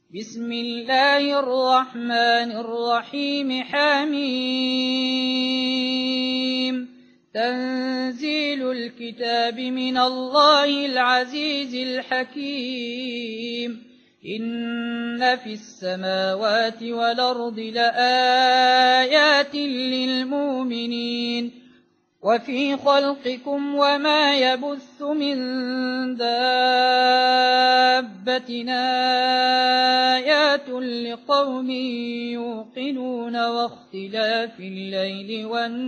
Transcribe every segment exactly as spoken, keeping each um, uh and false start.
بسم الله الرحمن الرحيم حميم تنزيل الكتاب من الله العزيز الحكيم إن في السماوات والأرض لآيات للمؤمنين وفي خلقكم وما يبث من دابة آيات لقوم يوقنون واختلاف الليل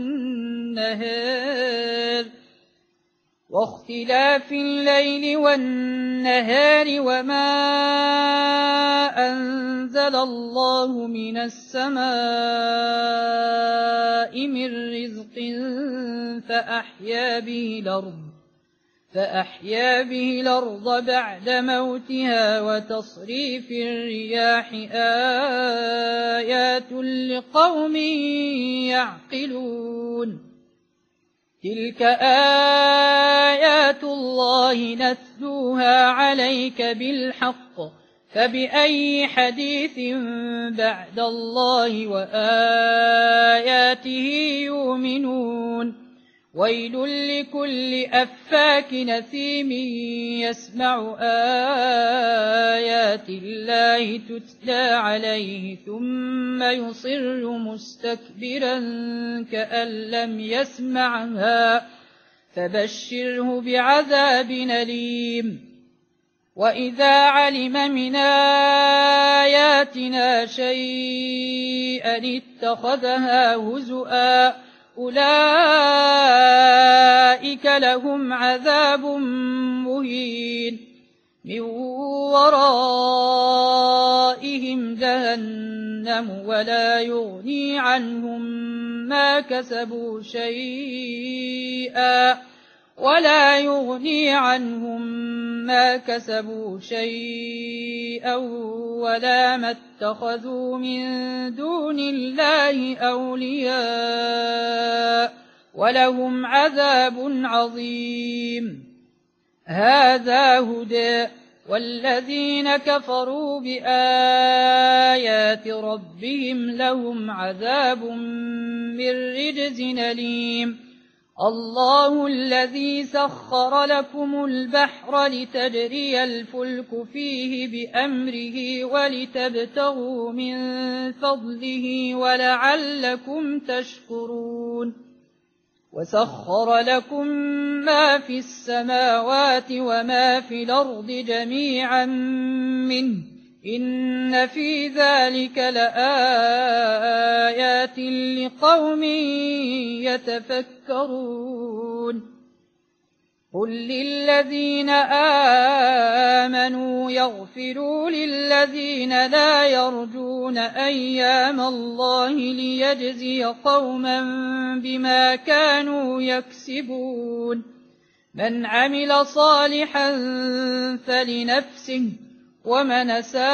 والنهار واختلاف الليل والنهار وما أنزل الله من السماء من رزق فأحيا به الأرض فأحيا به الأرض بعد موتها وتصريف الرياح آيات لقوم يعقلون تلك آيات الله نتلوها عليك بالحق فبأي حديث بعد الله وآياته يؤمنون ويل لكل أفاك نثيم يسمع آيات الله تتلى عليه ثم يصر مستكبرا كأن لم يسمعها فبشره بعذاب أليم وإذا علم من آياتنا شيئا اتخذها هزؤا أولئك لهم عذاب مهين من ورائهم جهنم ولا يغني عنهم ما كسبوا شيئا ولا يغني عنهم ما كسبوا شيئا ولا ما اتخذوا من دون الله أولياء ولهم عذاب عظيم هذا هدى والذين كفروا بآيات ربهم لهم عذاب من رجز أليم الله الذي سخر لكم البحر لتجري الفلك فيه بأمره ولتبتغوا من فضله ولعلكم تشكرون وسخر لكم ما في السماوات وما في الأرض جميعا منه إن في ذلك لآيات لقوم يتفكرون قل للذين آمنوا يغفروا للذين لا يرجون أيام الله ليجزي قوما بما كانوا يكسبون من عمل صالحا فلنفسه ومن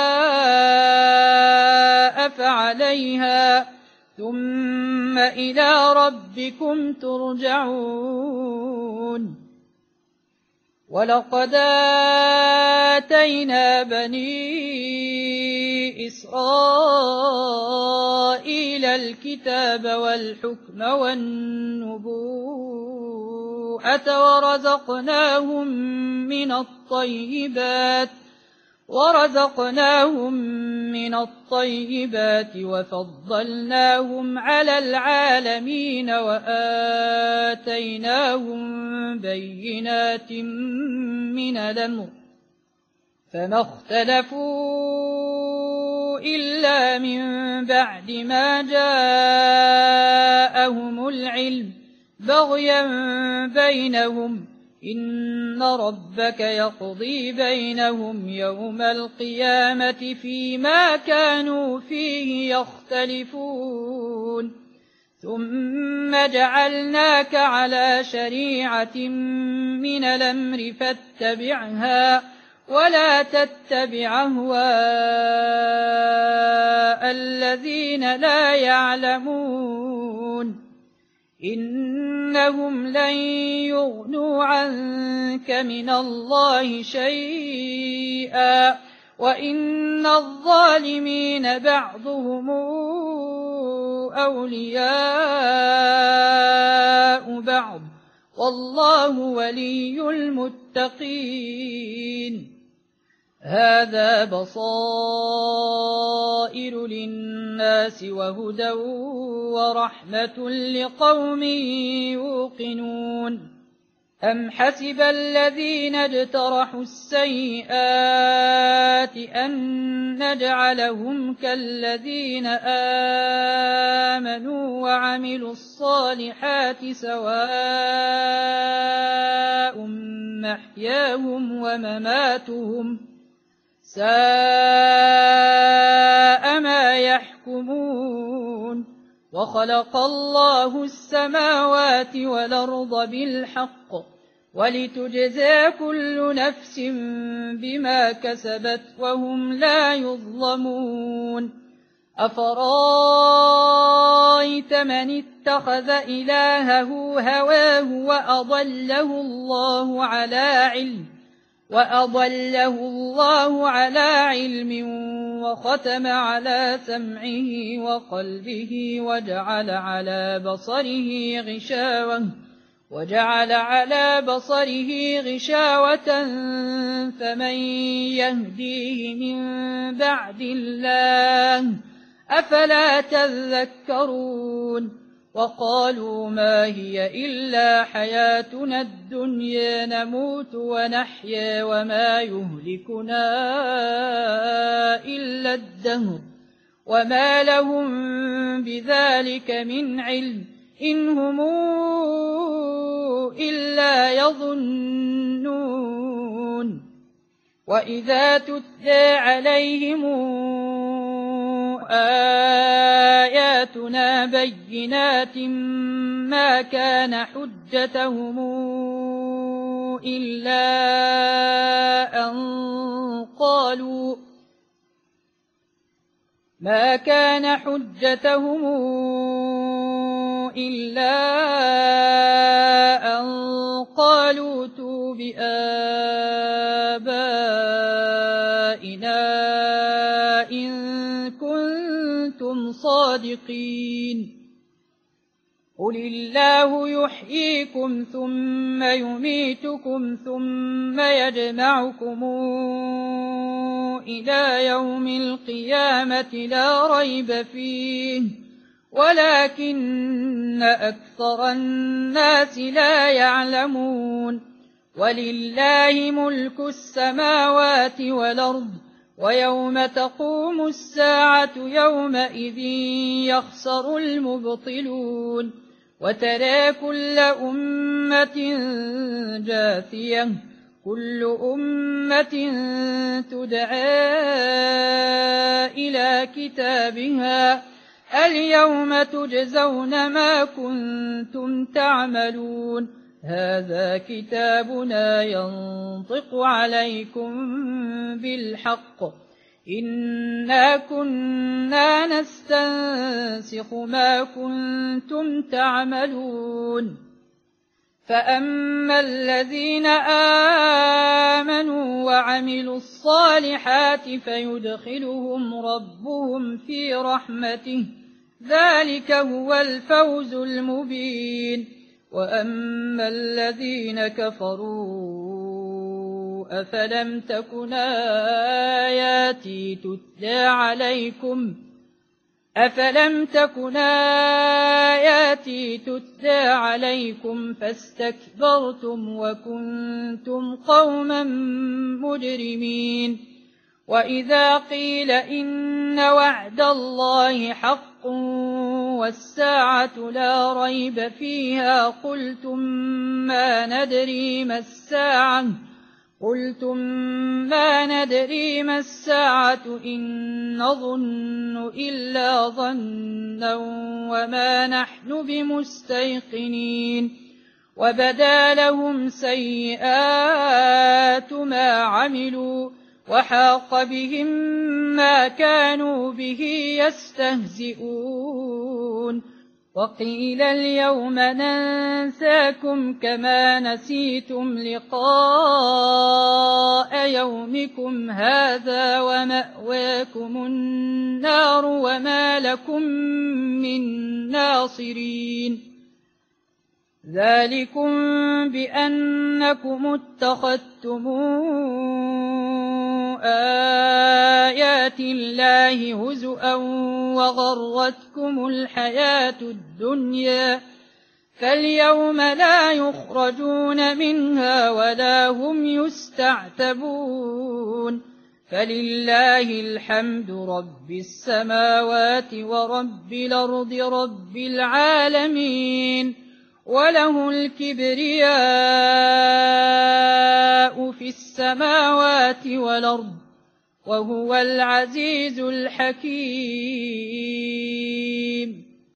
أساء فعليها ثم إلى ربكم ترجعون ولقد آتينا بني إسرائيل الكتاب والحكم والنبوءة ورزقناهم من الطيبات ورزقناهم من الطيبات وفضلناهم على العالمين وآتيناهم بينات من الأمر فما اختلفوا إلا من بعد ما جاءهم العلم بغيا بينهم إن ربك يقضي بينهم يوم القيامة فيما كانوا فيه يختلفون ثم جعلناك على شريعة من الأمر فاتبعها ولا تتبع أهواء الذين لا يعلمون إنهم لن يغنوا عنك من الله شيئا وإن الظالمين بعضهم أولياء بعض والله ولي المتقين. هذا بصائر للناس وهدى ورحمة لقوم يوقنون. أم حسب الذين اجترحوا السيئات أن نجعلهم كالذين آمنوا وعملوا الصالحات سواء محياهم ومماتهم ساء ما يحكمون. وخلق الله السماوات والأرض بالحق ولتجزى كل نفس بما كسبت وهم لا يظلمون. أفرأيت من اتخذ إلهه هواه وأضله الله على علم وأضله الله على علم وختم على سمعه وقلبه وجعل على بصره غشاوة وجعل على بصره غشاوة فمن يهديه من بعد الله أفلا تذكرون. وقالوا ما هي إلا حياتنا الدنيا نموت ونحيا وما يهلكنا إلا الدهر وما لهم بذلك من علم إن هم إلا يظنون. وإذا تتلى عليهم آياتنا بينات ما كان حجتهم إلا أن قالوا ما كان حجتهم إلا أن قالوا ائتوا بآبائنا إن كنتم صادقين. قل الله يحييكم ثم يميتكم ثم يجمعكم إلى يوم القيامة لا ريب فيه ولكن أكثر الناس لا يعلمون. ولله ملك السماوات والأرض ويوم تقوم الساعة يومئذ يخسر المبطلون. وترى كل أمة جاثية كل أمة تدعى إلى كتابها اليوم تجزون ما كنتم تعملون. هذا كتابنا ينطق عليكم بالحق إنا كنا نستنسخ ما كنتم تعملون. فأما الذين آمنوا وعملوا الصالحات فيدخلهم ربهم في رحمته ذلك هو الفوز المبين. وأما الذين كفروا أفلم تكن آياتي تتلى عليكم أفلم تكن آياتي تتلى عليكم فاستكبرتم وكنتم قوما مجرمين. وإذا قيل إن وعد الله حق والساعة لا ريب فيها قلتم ما ندري ما الساعة قلتم ما ندري ما الساعة إن نظن إلا ظنا وما نحن بمستيقنين. وبدا لهم سيئات ما عملوا وحاق بهم ما كانوا به يستهزئون. وقيل اليوم ننساكم كما نسيتم لقاء يومكم هذا ومأواكم النار وما لكم من ناصرين ذلكم بأنكم اتخذتم آيات الله هزؤا وغرتكم الحياة الدنيا فاليوم لا يخرجون منها ولا هم يستعتبون فلله الحمد رب السماوات ورب الأرض رب العالمين وله الكبرياء في السماوات والأرض وهو العزيز الحكيم